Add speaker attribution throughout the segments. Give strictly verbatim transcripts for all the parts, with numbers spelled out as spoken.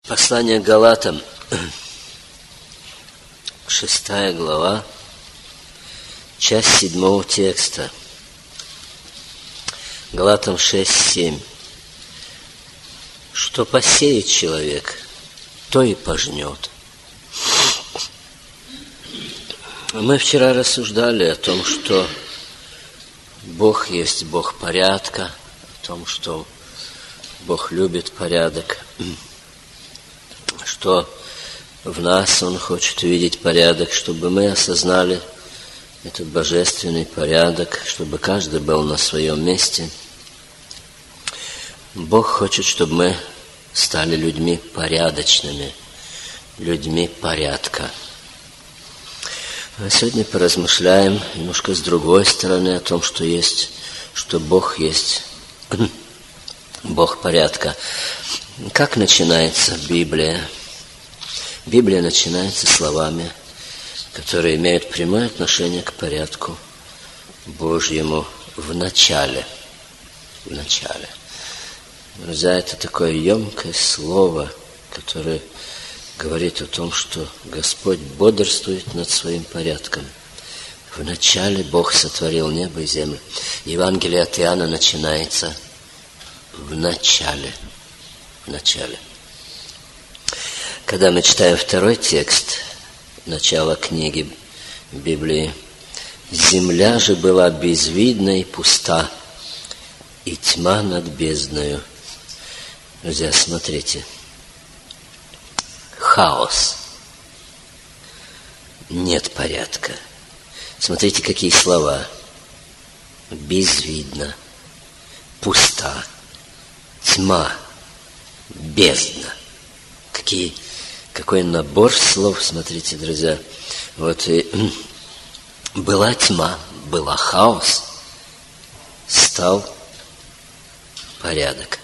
Speaker 1: Послание к Галатам, шестая глава, часть седьмого текста. Галатам шесть семь. Что посеет человек, то и пожнет. Мы вчера рассуждали о том, что Бог есть Бог порядка, о том, что Бог любит порядок, что в нас Он хочет увидеть порядок, чтобы мы осознали этот божественный порядок, чтобы каждый был на своем месте. Бог хочет, чтобы мы стали людьми порядочными, людьми порядка. А сегодня поразмышляем немножко с другой стороны о том, что есть, что Бог есть Бог порядка. Как начинается Библия? Библия начинается словами, которые имеют прямое отношение к порядку Божьему в начале. В начале. Друзья, это такое емкое слово, которое говорит о том, что Господь бодрствует над своим порядком. В начале Бог сотворил небо и землю. Евангелие от Иоанна начинается в начале. В начале. Когда мы читаем второй текст, начало книги Библии, «Земля же была безвидна и пуста, и тьма над бездною». Друзья, смотрите. Хаос. Нет порядка. Смотрите, какие слова. Безвидно, пуста, тьма, бездна. Какие, какой набор слов, смотрите, друзья. Вот и была тьма, была хаос, стал порядок.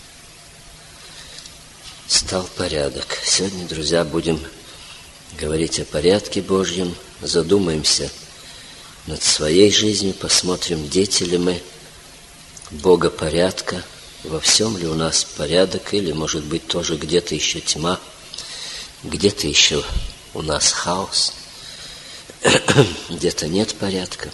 Speaker 1: Стал порядок. Сегодня, друзья, будем говорить о порядке Божьем, задумаемся над своей жизнью, посмотрим, дети ли мы Бога порядка, во всем ли у нас порядок, или, может быть, тоже где-то еще тьма, где-то еще у нас хаос, где-то нет порядка.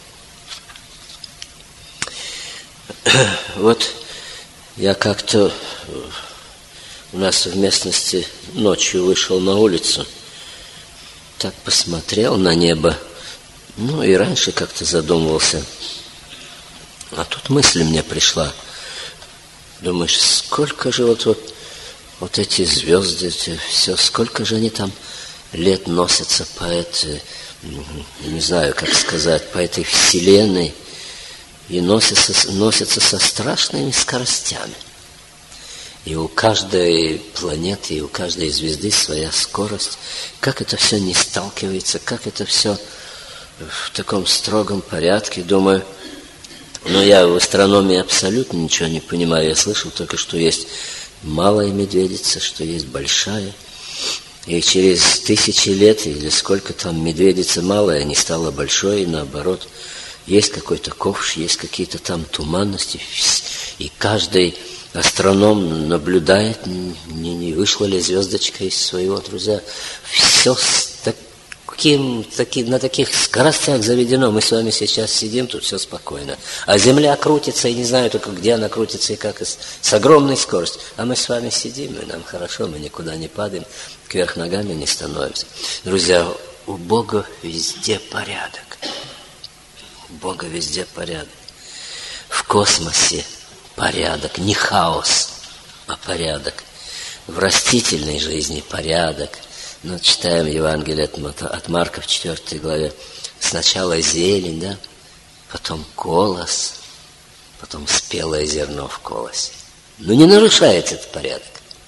Speaker 1: Вот я как-то у нас в местности ночью вышел на улицу, так посмотрел на небо, ну и раньше как-то задумывался, а тут мысль мне пришла. Думаешь, сколько же вот, вот, вот эти звезды, эти, все, сколько же они там лет носятся по этой, не знаю, как сказать, по этой вселенной, и носятся, носятся со страшными скоростями. И у каждой планеты, и у каждой звезды своя скорость. Как это все не сталкивается, как это все в таком строгом порядке. Думаю, но я в астрономии абсолютно ничего не понимаю. Я слышал только, что есть малая медведица, что есть большая. И через тысячи лет, или сколько там медведица малая, не стала большой, и наоборот. Есть какой-то ковш, есть какие-то там туманности. И каждый астроном наблюдает, не, не вышла ли звездочка из своего, друзья. Все с таким, таки, на таких скоростях заведено. Мы с вами сейчас сидим, тут все спокойно. А Земля крутится, и не знаю только, где она крутится и как, с, с огромной скоростью. А мы с вами сидим, и нам хорошо, мы никуда не падаем, кверх ногами не становимся. Друзья, у Бога везде порядок. У Бога везде порядок. В космосе порядок, не хаос, а порядок. В растительной жизни порядок. Ну, читаем Евангелие от Марка в четвёртой главе. Сначала зелень, да, потом колос, потом спелое зерно в колосе. Но не нарушается этот порядок.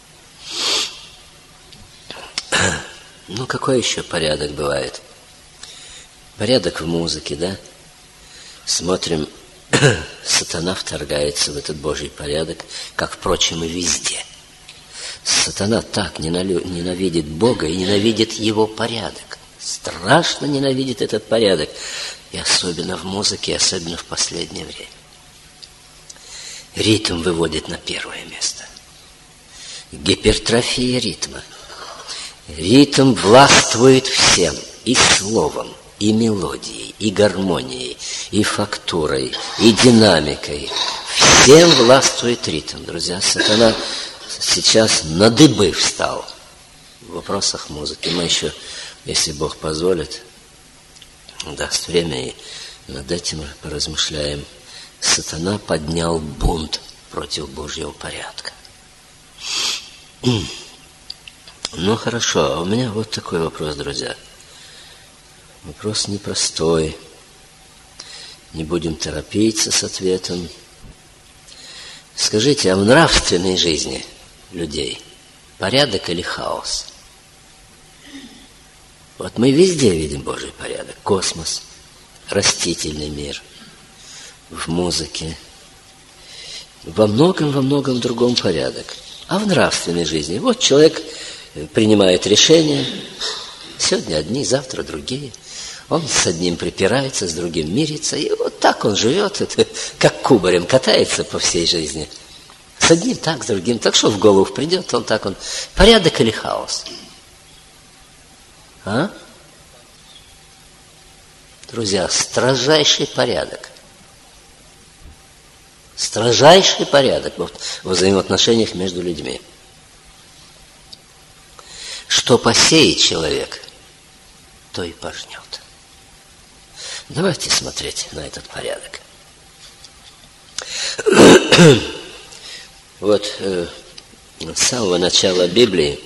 Speaker 1: Ну, какой еще порядок бывает? Порядок в музыке, да? Смотрим, сатана вторгается в этот Божий порядок, как, впрочем, и везде. Сатана так ненавидит Бога и ненавидит Его порядок. Страшно ненавидит этот порядок. И особенно в музыке, и особенно в последнее время. Ритм выводит на первое место. гипертрофия ритма. Ритм властвует всем, и словом, и мелодией, и гармонией, и фактурой, и динамикой. Всем властвует ритм, друзья. Сатана сейчас на дыбы встал в вопросах музыки. Мы еще, если Бог позволит, даст время, и над этим поразмышляем. Сатана поднял бунт против Божьего порядка. Ну, хорошо, а у меня вот такой вопрос, друзья. Вопрос непростой. Не будем торопиться с ответом. Скажите, а в нравственной жизни людей порядок или хаос? Вот мы везде видим Божий порядок. Космос, растительный мир, в музыке. Во многом, во многом другом порядок. А в нравственной жизни? Вот человек принимает решения. Сегодня одни, завтра другие. Он с одним припирается, с другим мирится. И вот так он живет, это как кубарем катается по всей жизни. С одним так, с другим так. Что в голову придет, он так он. Порядок или хаос? А? Друзья, строжайший порядок. Строжайший порядок в взаимоотношениях между людьми. Что посеет человек, то и пожнет. Давайте смотреть на этот порядок. Вот э, с самого начала Библии,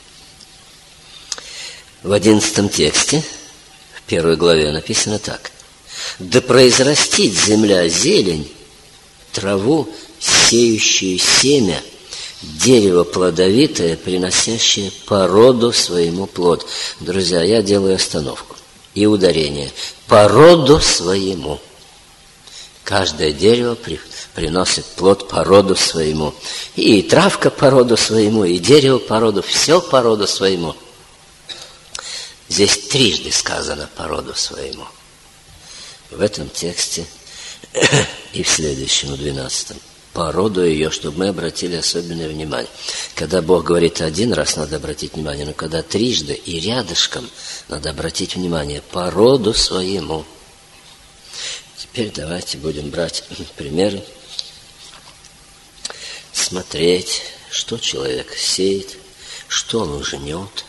Speaker 1: в одиннадцатом тексте, в первой главе написано так. «Да произрастит земля зелень, траву, сеющую семя, дерево плодовитое, приносящее по роду своему плод». Друзья, я делаю остановку и ударение. По роду своему. Каждое дерево при, приносит плод по роду своему. И травка по роду своему, и дерево по роду, все по роду своему. Здесь трижды сказано по роду своему. В этом тексте и в следующем, в двенадцатом. По роду ее, чтобы мы обратили особенное внимание. Когда Бог говорит один раз, надо обратить внимание, но когда трижды и рядышком, надо обратить внимание по роду своему. Теперь давайте будем брать примеры, смотреть, что человек сеет, что он жнет.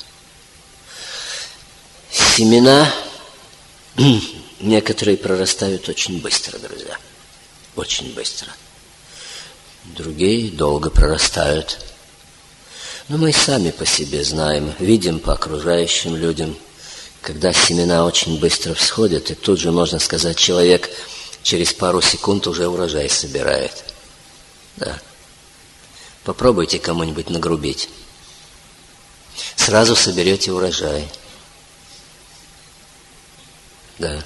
Speaker 1: Семена некоторые прорастают очень быстро, друзья, очень быстро. Другие долго прорастают. Но мы и сами по себе знаем, видим по окружающим людям, когда семена очень быстро всходят, и тут же, можно сказать, человек через пару секунд уже урожай собирает. Да. Попробуйте кому-нибудь нагрубить. Сразу соберете урожай. Да.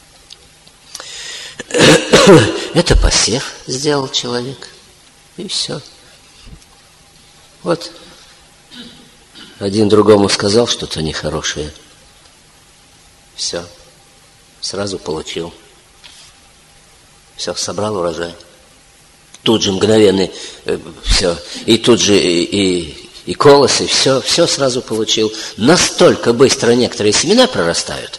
Speaker 1: Это посев сделал человек. И все. Вот. Один другому сказал что-то нехорошее. Все. Сразу получил. Все, собрал урожай. Тут же мгновенный, э, все. И тут же и, и, и колосы, все, все сразу получил. Настолько быстро некоторые семена прорастают.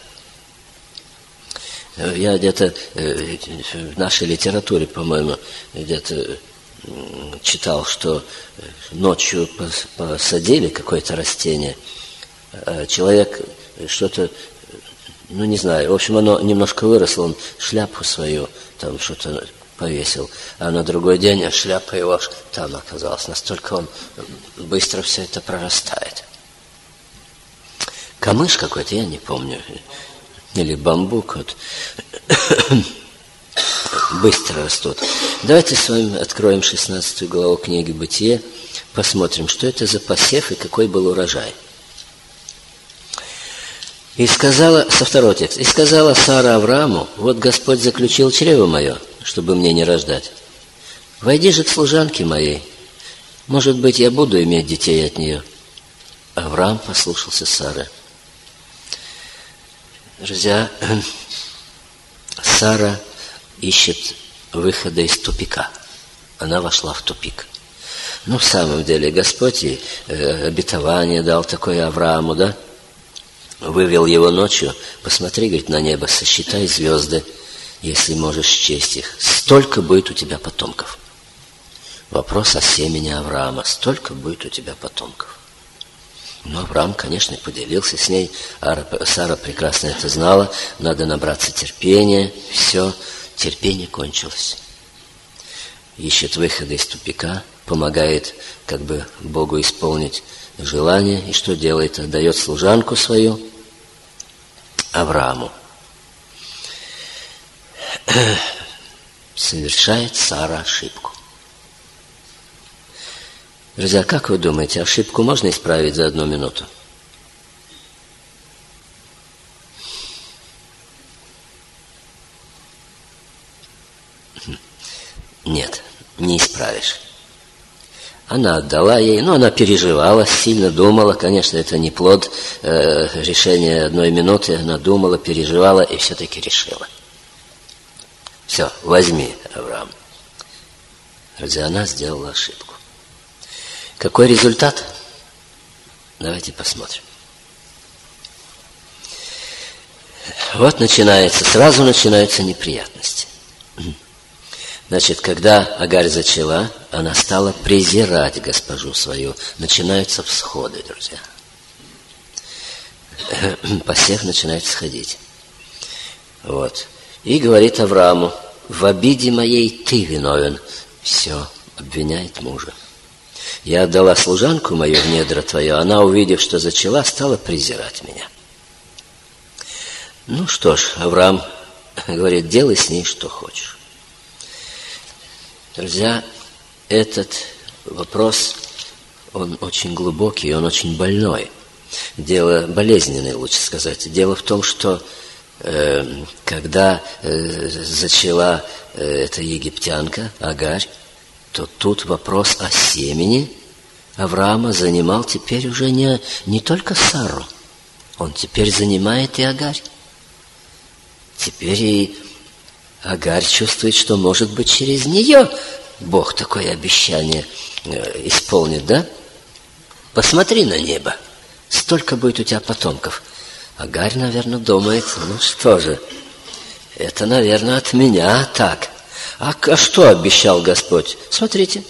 Speaker 1: Я где-то э, в нашей литературе, по-моему, где-то читал, что ночью посадили какое-то растение, а человек что-то, ну не знаю, в общем, оно немножко выросло, он шляпу свою там что-то повесил, а на другой день шляпа его там оказалась. Настолько он быстро все это прорастает. Камыш какой-то, я не помню, или бамбук, вот. Быстро растут. Давайте с вами откроем шестнадцатую главу книги «Бытие», посмотрим, что это за посев и какой был урожай. И сказала, со второго текста, и сказала Сара Аврааму: вот Господь заключил чрево мое, чтобы мне не рождать. Войди же к служанке моей, может быть, я буду иметь детей от нее. Авраам послушался Сары. Друзья, Сара ищет выхода из тупика. Она вошла в тупик. Ну, в самом деле, Господь и э, обетование дал такое Аврааму, да? Вывел его ночью, посмотри, говорит, на небо, сосчитай звезды, если можешь счесть их. Столько будет у тебя потомков. Вопрос о семени Авраама. Столько будет у тебя потомков. Но Авраам, конечно, поделился с ней. Сара прекрасно это знала. Надо набраться терпения. Все, терпение кончилось. Ищет выхода из тупика, помогает как бы Богу исполнить желание. И что делает? Отдает служанку свою Аврааму. Совершает Сара ошибку. Друзья, как вы думаете, ошибку можно исправить за одну минуту? Нет, не исправишь. Она отдала ей, но она переживала, сильно думала. Конечно, это не плод э, решения одной минуты. Она думала, переживала и все-таки решила. Все, возьми, Авраам. Друзья, она сделала ошибку. Какой результат? Давайте посмотрим. Вот начинается, сразу начинаются неприятности. Значит, когда Агарь зачала, она стала презирать госпожу свою. Начинаются всходы, друзья. Посев начинает сходить. Вот. И говорит Аврааму: в обиде моей ты виновен. Все, обвиняет мужа. Я отдала служанку мою в недра твое, она, увидев, что зачала, стала презирать меня. Ну что ж, Авраам говорит: делай с ней что хочешь. Друзья, этот вопрос, он очень глубокий, он очень больной. Дело болезненное, лучше сказать. Дело в том, что э, когда э, зачала э, эта египтянка Агарь, то тут вопрос о семени Авраама занимал теперь уже не, не только Сару. Он теперь занимает и Агарь. Теперь и Агарь чувствует, что, может быть, через нее Бог такое обещание э, исполнит, да? Посмотри на небо. Столько будет у тебя потомков. Агарь, наверное, думает: ну что же, это, наверное, от меня так. А, а что обещал Господь? Смотрите.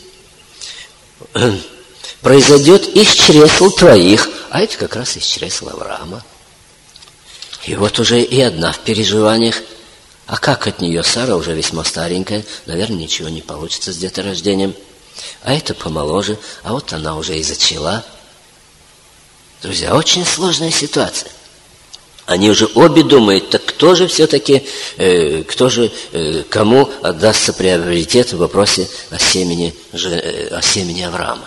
Speaker 1: Произойдет из чресл твоих. А это как раз из чресл Авраама. И вот уже и одна в переживаниях. А как от нее? Сара уже весьма старенькая. Наверное, ничего не получится с деторождением. А это помоложе. А вот она уже и зачала. Друзья, очень сложная ситуация. Они уже обе думают: так кто же все-таки, э, кто же, э, кому отдастся приоритет в вопросе о семени, э, о семени Авраама.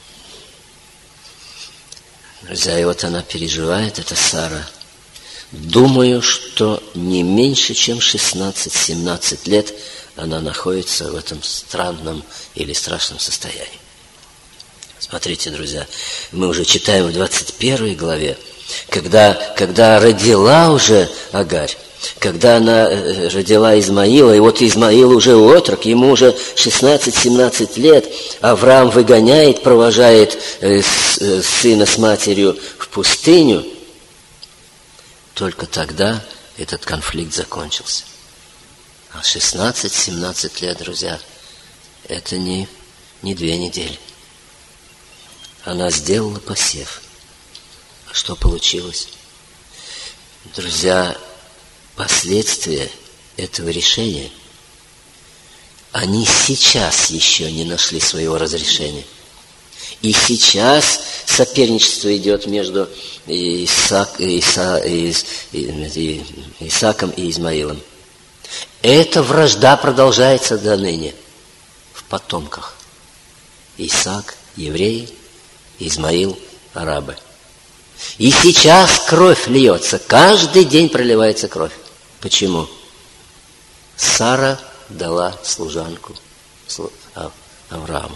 Speaker 1: Друзья, и вот она переживает, это Сара. Думаю, что не меньше, чем шестнадцать-семнадцать лет она находится в этом странном или страшном состоянии. Смотрите, друзья, мы уже читаем в двадцать первой главе, когда, когда родила уже Агарь, когда она родила Измаила, и вот Измаил уже отрок, ему уже шестнадцать-семнадцать лет, Авраам выгоняет, провожает сына с матерью в пустыню. Только тогда этот конфликт закончился. А шестнадцать-семнадцать лет, друзья, это не, не две недели. Она сделала посев. А что получилось? Друзья, последствия этого решения, они сейчас еще не нашли своего разрешения. И сейчас соперничество идет между Исаак, Иса, Ис, Исааком и Измаилом. Эта вражда продолжается до ныне в потомках. Исаак – евреи, Измаил – арабы. И сейчас кровь льется, каждый день проливается кровь. Почему? Сара дала служанку Аврааму.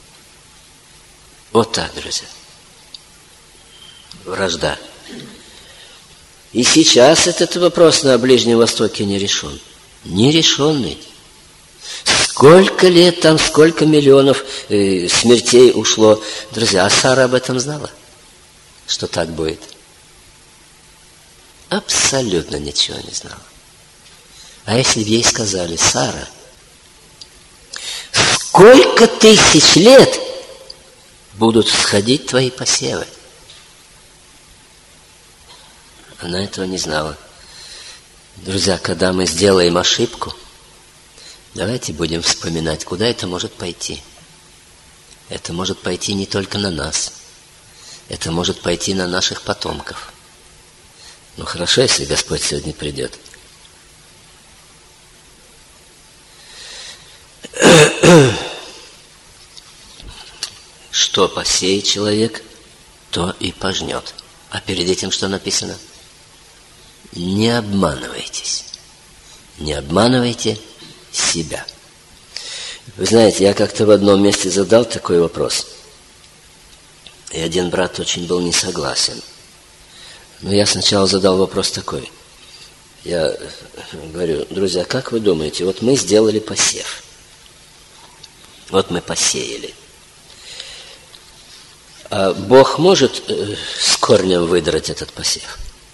Speaker 1: Вот так, друзья. Вражда. И сейчас этот вопрос на Ближнем Востоке не решен. Нерешенный. Сколько лет там, сколько миллионов э, смертей ушло. Друзья, а Сара об этом знала, что так будет? Абсолютно ничего не знала. А если бы ей сказали: Сара, сколько тысяч лет будут всходить твои посевы? Она этого не знала. Друзья, когда мы сделаем ошибку, давайте будем вспоминать, куда это может пойти. Это может пойти не только на нас. Это может пойти на наших потомков. Ну хорошо, если Господь сегодня придет. Что посеет человек, то и пожнет. А перед этим что написано? Не обманывайтесь. Не обманывайте себя. Вы знаете, я как-то в одном месте задал такой вопрос. И один брат очень был не согласен. Но я сначала задал вопрос такой. Я говорю: друзья, как вы думаете, вот мы сделали посев. Вот мы посеяли. А Бог может э, с корнем выдрать этот посев?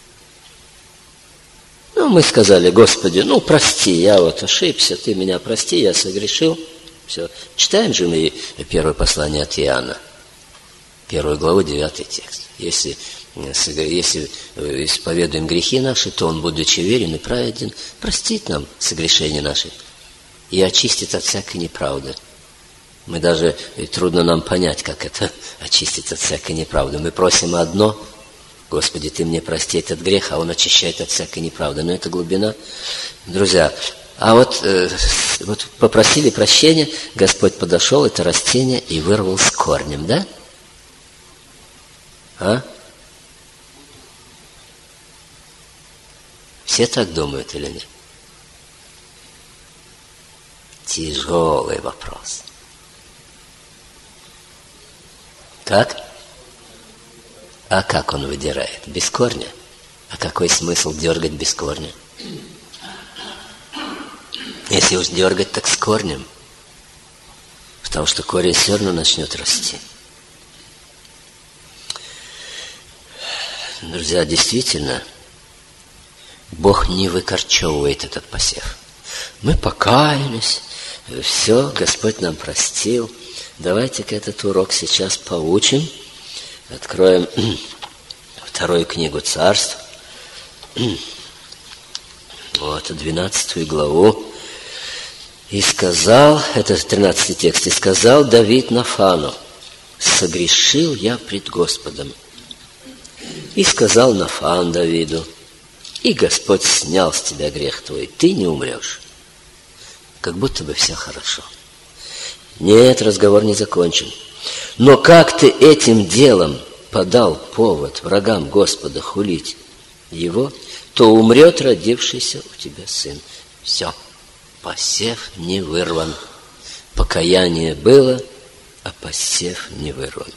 Speaker 1: Ну, мы сказали: Господи, ну, прости, я вот ошибся, Ты меня прости, я согрешил. Все. Читаем же мы первое послание от Иоанна, первую главу, девятый текст. Если, если исповедуем грехи наши, то Он, будучи верен и праведен, простит нам согрешения наши и очистит от всякой неправды. Мы даже, трудно нам понять, как это очистить от всякой неправды. Мы просим одно: Господи, Ты мне прости этот грех, а Он очищает от всякой неправды. Но это глубина. Друзья, а вот, э, вот попросили прощения, Господь подошел, это растение, и вырвал с корнем, да? А? Все так думают или нет? Тяжелый вопрос. Как? А как он выдирает? Без корня? А какой смысл дергать без корня? Если уж дергать, так с корнем. Потому что корень все равно начнет расти. Друзья, действительно, Бог не выкорчевывает этот посев. Мы покаялись, все, Господь нам простил. Давайте-ка этот урок сейчас поучим. Откроем вторую книгу Царств. Вот, двенадцатую главу. И сказал, это тринадцатый текст, и сказал Давид Нафану: согрешил я пред Господом. И сказал Нафан Давиду: и Господь снял с тебя грех твой, ты не умрешь. Как будто бы все хорошо. Нет, разговор не закончен. Но как ты этим делом подал повод врагам Господа хулить его, то умрет родившийся у тебя сын. Все, посев не вырван. Покаяние было, а посев не вырван.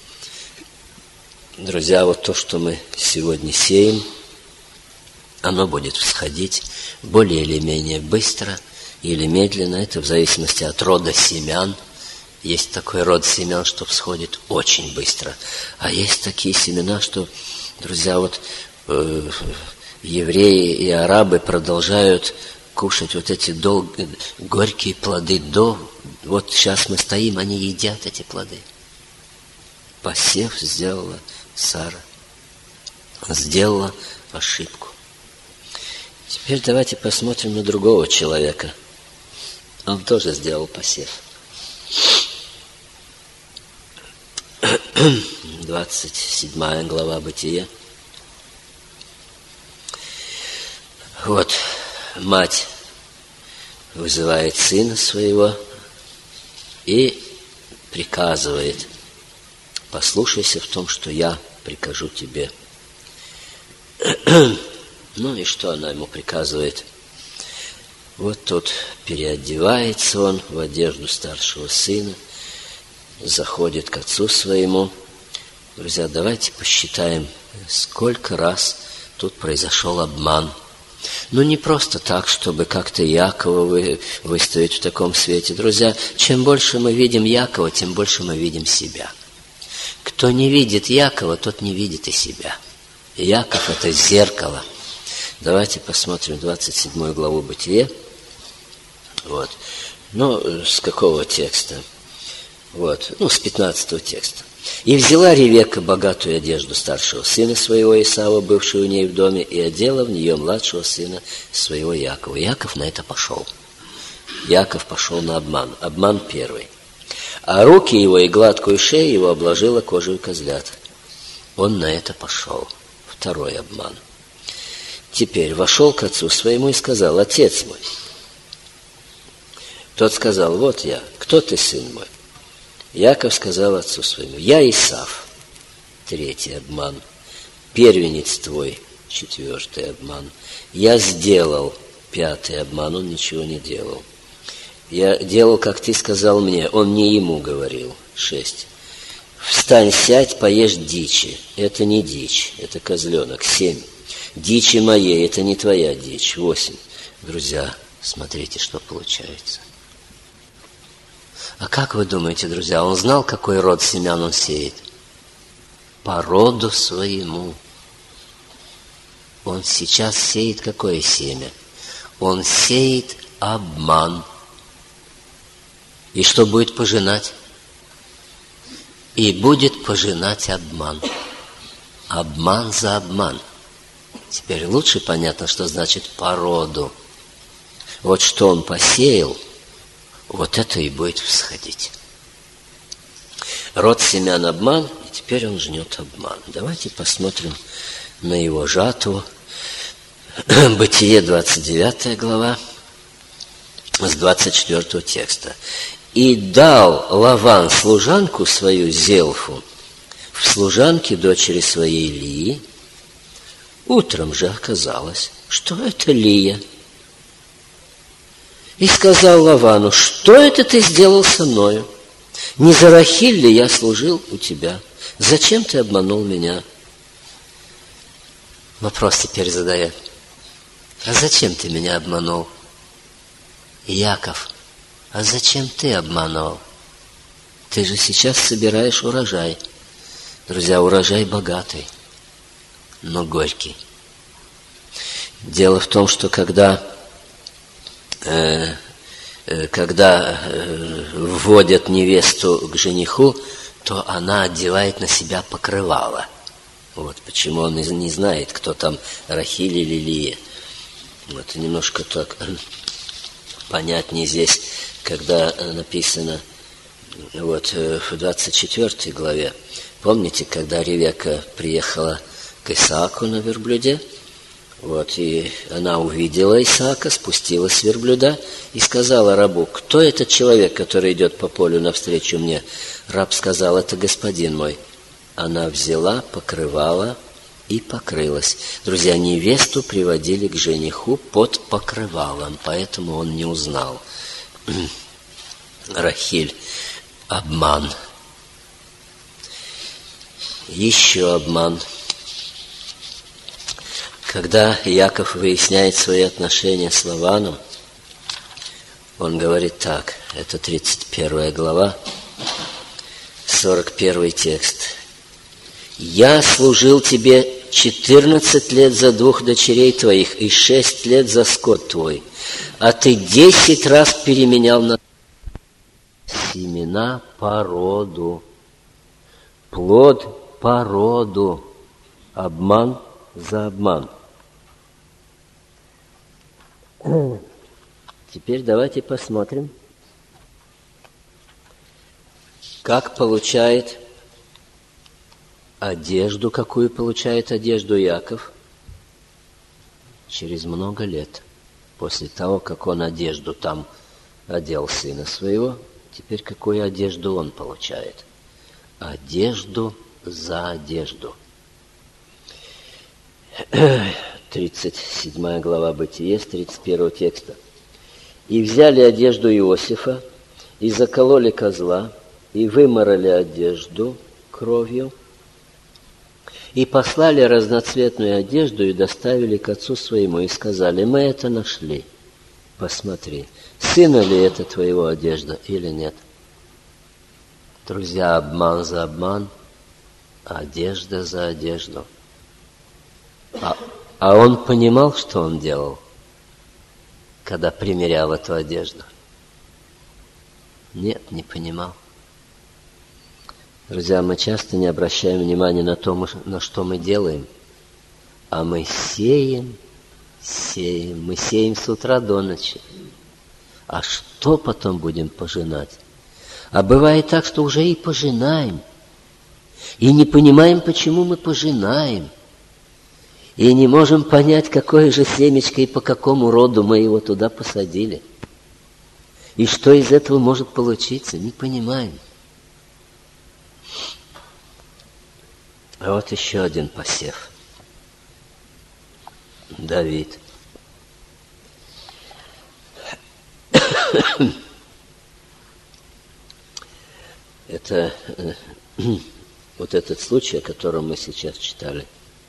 Speaker 1: Друзья, вот то, что мы сегодня сеем, оно будет всходить более или менее быстро или медленно. Это в зависимости от рода семян. Есть такой род семян, что всходит очень быстро. А есть такие семена, что, друзья, вот э, евреи и арабы продолжают кушать вот эти дол- горькие плоды до... Вот сейчас мы стоим, они едят эти плоды. Посев сделала Сара. Сделала ошибку. Теперь давайте посмотрим на другого человека. Он тоже сделал посев. двадцать седьмая глава Бытия. Вот мать вызывает сына своего и приказывает: послушайся в том, что я прикажу тебе. Ну и что она ему приказывает? Вот тут переодевается он в одежду старшего сына, заходит к отцу своему. Друзья, давайте посчитаем, сколько раз тут произошел обман Ну, не просто так, чтобы как-то Якова вы, выставить в таком свете. Друзья, чем больше мы видим Якова, тем больше мы видим себя. Кто не видит Якова, тот не видит и себя. И Яков – это зеркало. Давайте посмотрим двадцать седьмую главу Бытие. Вот. Ну, с какого текста? Вот. Ну, с пятнадцатого текста. «И взяла Ревекка богатую одежду старшего сына своего Исава, бывшего у ней в доме, и одела в нее младшего сына своего Якова». Яков на это пошел. Яков пошел на обман. Обман первый. А руки его и гладкую шею его обложила кожей козлят. Он на это пошел. Второй обман. Теперь вошел к отцу своему и сказал: «Отец мой». Тот сказал: «Вот я. Кто ты, сын мой?» Яков сказал отцу своему: «Я Исав». Третий обман. «Первенец твой». Четвертый обман. «Я сделал». Пятый обман. Он ничего не делал. «Я делал, как ты сказал мне». Он не ему говорил. Шесть. «Встань, сядь, поешь дичи». Это не дичь, это козленок. Семь. «Дичи моей». Это не твоя дичь. Восемь. Друзья, смотрите, что получается. А как вы думаете, друзья, он знал, какой род семян он сеет? По роду своему. Он сейчас сеет какое семя? Он сеет обман. И что будет пожинать? И будет пожинать обман. Обман за обман. Теперь лучше понятно, что значит по роду. Вот что он посеял, вот это и будет всходить. Род семян обман, и теперь он жнет обман. Давайте посмотрим на его жатву. Бытие, двадцать девятая глава, с двадцать четвёртого текста. «И дал Лаван служанку свою Зелфу в служанке дочери своей Лии. Утром же оказалось, что это Лия. И сказал Лавану: что это ты сделал со мною? Не за Рахиль ли я служил у тебя? Зачем ты обманул меня?» Вопрос теперь задает: а зачем ты меня обманул? Яков, а зачем ты обманул? Ты же сейчас собираешь урожай. Друзья, урожай богатый, но горький. Дело в том, что когда э, э, когда э, вводят невесту к жениху, то она одевает на себя покрывало. Вот почему он не знает, кто там, Рахиль или Лия. Вот немножко так понятнее здесь, когда написано вот в двадцать четвёртой главе. Помните, когда Ревекка приехала к Исааку на верблюде? Вот, и она увидела Исаака, спустилась с верблюда и сказала рабу: кто этот человек, который идет по полю навстречу мне? Раб сказал: это господин мой. Она взяла покрывало и покрылась. Друзья, невесту приводили к жениху под покрывалом, поэтому он не узнал. Рахиль. Обман. Еще обман. Когда Яков выясняет свои отношения с Лаваном, он говорит так, это тридцать первая глава, сорок первый текст. «Я служил тебе четырнадцать лет за двух дочерей твоих и шесть лет за скот твой, а ты десять раз переменял на семена по роду, плод по роду, обман за обман». Теперь давайте посмотрим, как получает одежду, какую получает одежду Яков через много лет. После того, как он одежду там одел сына своего, теперь какую одежду он получает? Одежду за одежду. тридцать седьмая глава Бытие, с тридцать первого текста. «И взяли одежду Иосифа, и закололи козла, и выморали одежду кровью, И послали разноцветную одежду и доставили к отцу своему, и сказали: мы это нашли, посмотри, сына ли это твоего одежда или нет. Друзья, обман за обман, одежда за одежду. А, а он понимал, что он делал, когда примерял эту одежду? Нет, не понимал. Друзья, мы часто не обращаем внимания на то, на что мы делаем, а мы сеем, сеем, мы сеем с утра до ночи. А что потом будем пожинать? А бывает так, что уже и пожинаем, и не понимаем, почему мы пожинаем, и не можем понять, какое же семечко и по какому роду мы его туда посадили, и что из этого может получиться, не понимаем. А вот еще один посев. Давид. Это э, вот этот случай, о котором мы сейчас читали.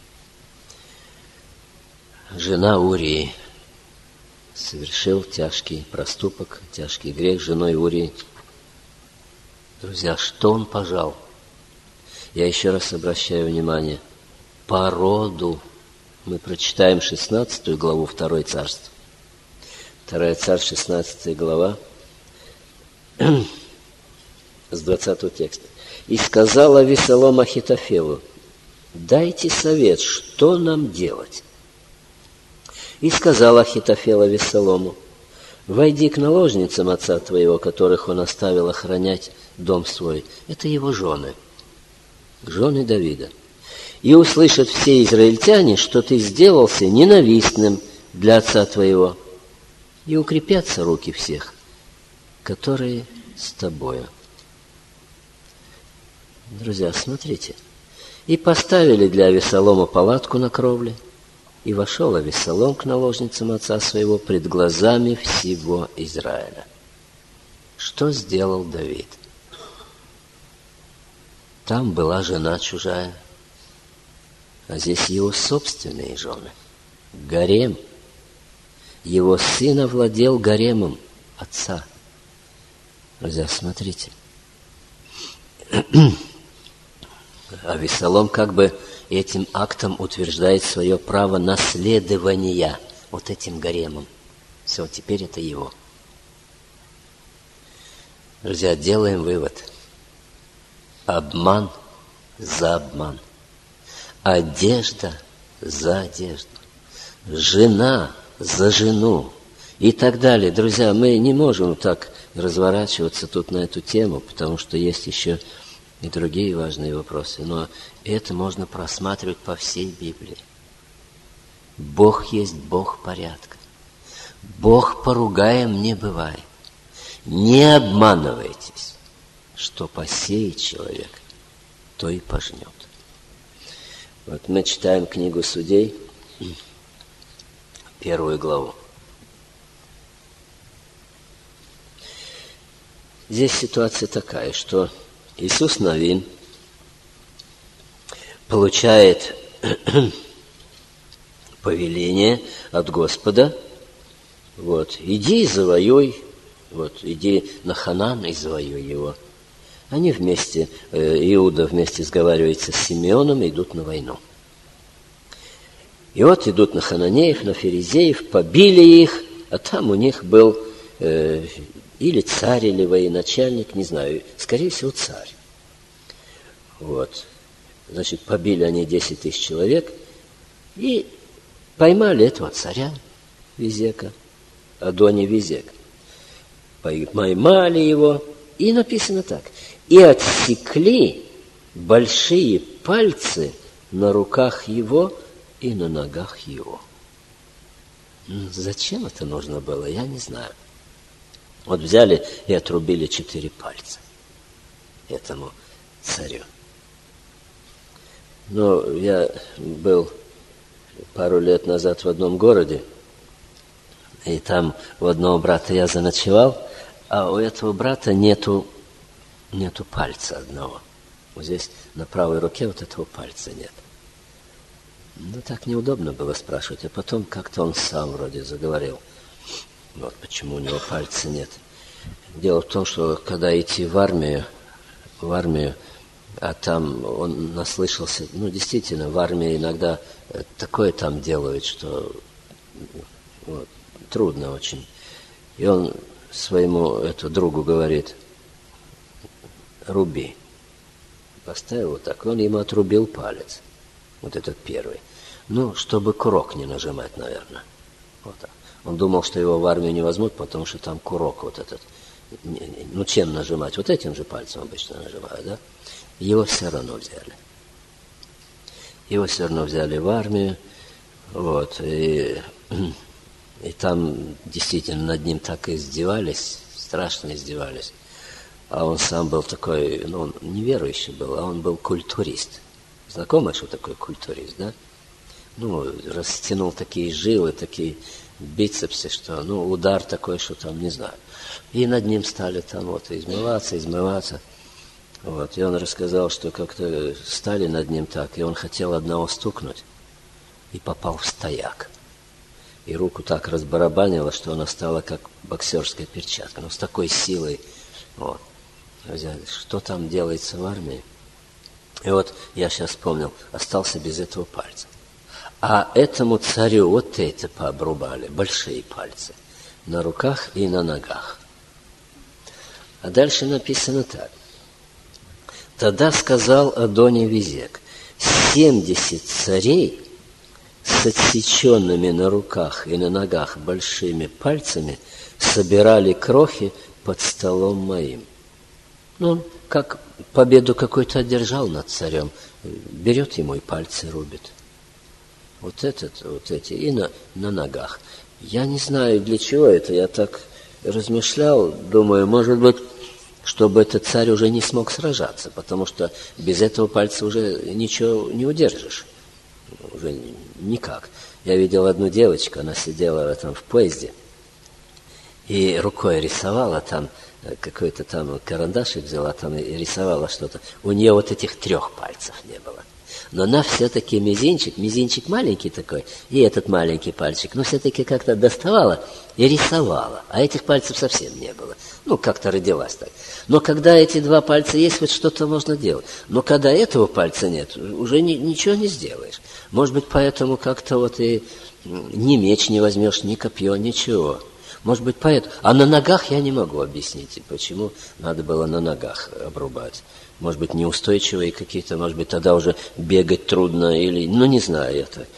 Speaker 1: Жена Урии совершил тяжкий проступок, тяжкий грех с женой Урии. Друзья, что он пожал? Я еще раз обращаю внимание, по роду. Мы прочитаем шестнадцатую главу второе царство. второе царство, шестнадцатая глава, с двадцатого текста. «И сказал Авессалом Ахитофелу: дайте совет, что нам делать. И сказал Ахитофел Авессалому: войди к наложницам отца твоего, которых он оставил охранять дом свой». Это его жены. Жены Давида. «И услышат все израильтяне, что ты сделался ненавистным для отца твоего, и укрепятся руки всех, которые с тобою». Друзья, смотрите. «И поставили для Авессалома палатку на кровле, и вошел Авессалом к наложницам отца своего пред глазами всего Израиля». Что сделал Давид? Там была жена чужая, а здесь его собственные жены. Гарем. Его сын овладел гаремом отца. Друзья, смотрите. Авессалом как бы этим актом утверждает свое право наследования вот этим гаремом. Все, теперь это его. Друзья, делаем вывод. Обман за обман. Одежда за одежду. Жена за жену. И так далее. Друзья, мы не можем так разворачиваться тут на эту тему, потому что есть еще и другие важные вопросы. Но это можно просматривать по всей Библии. Бог есть Бог порядка. Бог поругаем не бывает. Не обманывайтесь. Что посеет человек, то и пожнет. Вот мы читаем книгу Судей, первую главу. Здесь ситуация такая, что Иисус Навин получает повеление от Господа: вот, иди и завоюй, вот, иди на Ханан и завоюй его. Они вместе, Иуда вместе сговаривается с Симеоном и идут на войну. И вот идут на хананеев, на ферезеев, побили их, а там у них был э, или царь, или военачальник, не знаю, скорее всего царь. Вот. Значит, побили они десять тысяч человек и поймали этого царя Визека, Адони Визек. Поймали его, и написано так: и отсекли большие пальцы на руках его и на ногах его. Зачем это нужно было, я не знаю. Вот взяли и отрубили четыре пальца этому царю. Но я был пару лет назад в одном городе, и там у одного брата я заночевал, а у этого брата нету, нету пальца одного. Вот здесь на правой руке вот этого пальца нет. Ну, так неудобно было спрашивать, а потом как-то он сам вроде заговорил. Вот почему у него пальца нет. Дело в том, что когда идти в армию, в армию, а там он наслышался, ну, действительно, в армии иногда такое там делают, что вот, трудно очень. И он своему эту другу говорит: руби. Поставил вот так, он ему отрубил палец. Вот этот первый. Ну, чтобы курок не нажимать, наверное. Вот так. Он думал, что его в армию не возьмут, потому что там курок вот этот. Ну, чем нажимать? Вот этим же пальцем обычно нажимают, да? Его все равно взяли. Его все равно взяли в армию. Вот. И, и там действительно над ним так и издевались, страшно издевались. А он сам был такой, ну, он неверующий был, а он был культурист. Знакомый, что такое культурист, да? Ну, растянул такие жилы, такие бицепсы, что, ну, удар такой, что там, не знаю. И над ним стали там вот измываться, измываться. Вот. И он рассказал, что как-то стали над ним так, и он хотел одного стукнуть, и попал в стояк. И руку так разбарабанило, что она стала как боксерская перчатка, но с такой силой. Вот. Что там делается в армии? И вот я сейчас вспомнил, остался без этого пальца. А этому царю вот эти пообрубали, большие пальцы, на руках и на ногах. А дальше написано так. Тогда сказал Адони-Безек: семьдесят царей с отсеченными на руках и на ногах большими пальцами собирали крохи под столом моим. Ну, он как победу какой-то одержал над царем, берет ему и пальцы рубит. Вот этот, вот эти, и на, на ногах. Я не знаю, для чего это, я так размышлял, думаю, может быть, чтобы этот царь уже не смог сражаться, потому что без этого пальца уже ничего не удержишь. Уже никак. Я видел одну девочку, она сидела там в поезде и рукой рисовала там, какой-то там карандашик взяла там и рисовала что-то. У нее вот этих трех пальцев не было. Но она все-таки мизинчик, мизинчик маленький такой, и этот маленький пальчик, но все-таки как-то доставала и рисовала. А этих пальцев совсем не было. Ну, как-то родилась так. Но когда эти два пальца есть, хоть что-то можно делать. Но когда этого пальца нет, уже ни, ничего не сделаешь. Может быть, поэтому как-то вот и ни меч не возьмешь, ни копье, ничего. Может быть, поэтому. А на ногах я не могу объяснить, почему надо было на ногах обрубать. Может быть, неустойчивые какие-то, может быть, тогда уже бегать трудно, или, ну, не знаю я так.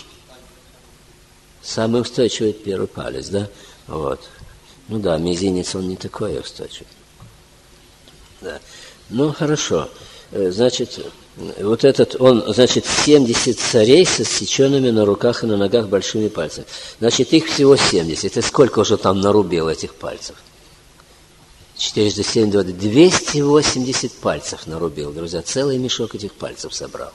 Speaker 1: Самый устойчивый первый палец, да? Вот. Ну да, мизинец, он не такой устойчивый. Да. Ну, хорошо. Значит, вот этот, он, значит, семьдесят царей с отсеченными на руках и на ногах большими пальцами. Значит, их всего семьдесят. И сколько уже там нарубил этих пальцев? четыреста семь, двадцать, двести восемьдесят пальцев нарубил, друзья. Целый мешок этих пальцев собрал.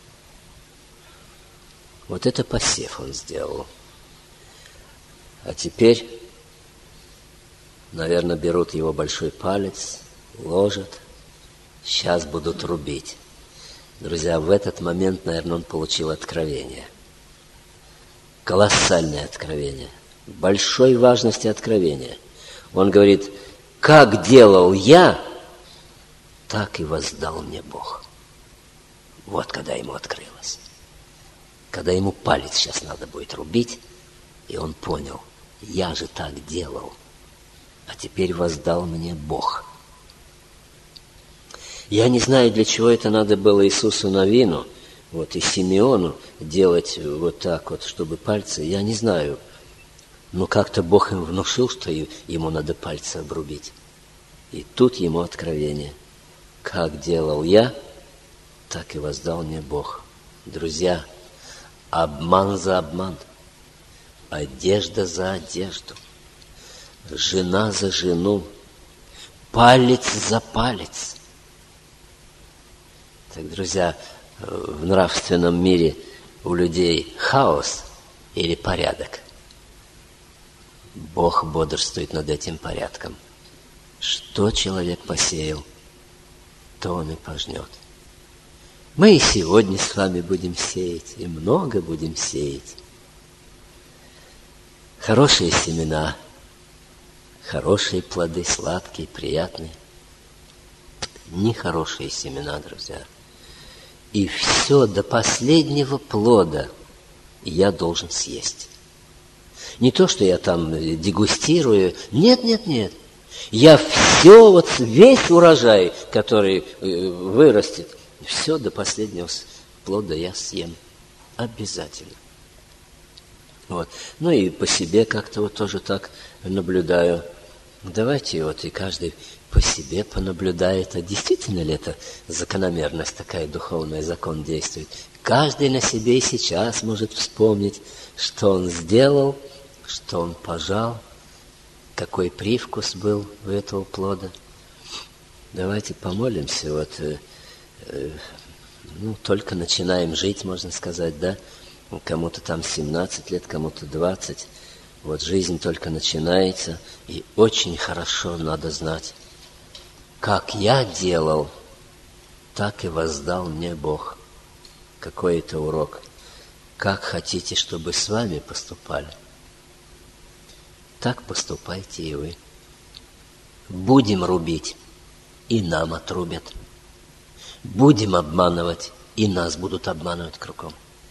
Speaker 1: Вот это посев он сделал. А теперь, наверное, берут его большой палец, ложат. Сейчас будут рубить. Друзья, в этот момент, наверное, он получил откровение. Колоссальное откровение. Большой важности откровения. Он говорит: как делал я, так и воздал мне Бог. Вот когда ему открылось. Когда ему палец сейчас надо будет рубить, и он понял: я же так делал, а теперь воздал мне Бог. Я не знаю, для чего это надо было Иисусу Навину, вот, и Симеону делать вот так вот, чтобы пальцы, я не знаю. Но как-то Бог им внушил, что ему надо пальцы обрубить. И тут ему откровение. Как делал я, так и воздал мне Бог. Друзья, обман за обман, одежда за одежду, жена за жену, палец за палец. Так, друзья, в нравственном мире у людей хаос или порядок. Бог бодрствует над этим порядком. Что человек посеял, то он и пожнет. Мы и сегодня с вами будем сеять, и много будем сеять. Хорошие семена, хорошие плоды, сладкие, приятные. Нехорошие семена, друзья. И все до последнего плода я должен съесть. Не то, что я там дегустирую. Нет, нет, нет. Я все, вот весь урожай, который вырастет, все до последнего плода я съем. Обязательно. Вот. Ну и по себе как-то вот тоже так наблюдаю. Давайте вот и каждый по себе понаблюдает. А действительно ли это закономерность такая духовная, закон действует? Каждый на себе и сейчас может вспомнить, что он сделал, что он пожал, какой привкус был у этого плода. Давайте помолимся. Вот, э, э, ну, только начинаем жить, можно сказать, да? Кому-то там семнадцать лет, кому-то двадцать. Вот жизнь только начинается, и очень хорошо надо знать, как я делал, так и воздал мне Бог. Какой это урок. Как хотите, чтобы с вами поступали, так поступайте и вы. Будем рубить, и нам отрубят. Будем обманывать, и нас будут обманывать кругом.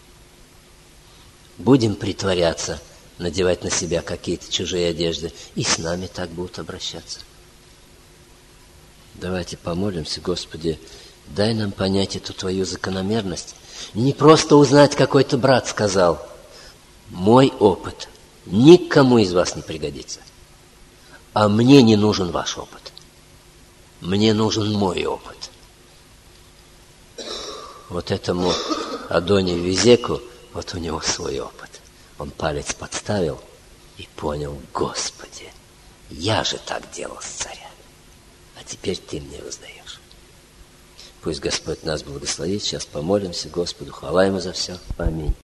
Speaker 1: Будем притворяться, надевать на себя какие-то чужие одежды, и с нами так будут обращаться. Давайте помолимся, Господи, дай нам понять эту Твою закономерность. Не просто узнать, какой-то брат сказал. Мой опыт никому из вас не пригодится. А мне не нужен ваш опыт. Мне нужен мой опыт. Вот этому Адони Визеку, вот у него свой опыт. Он палец подставил и понял, Господи, я же так делал с царями, а теперь Ты мне воздаешь. Пусть Господь нас благословит. Сейчас помолимся Господу, хвала Ему за все. Аминь.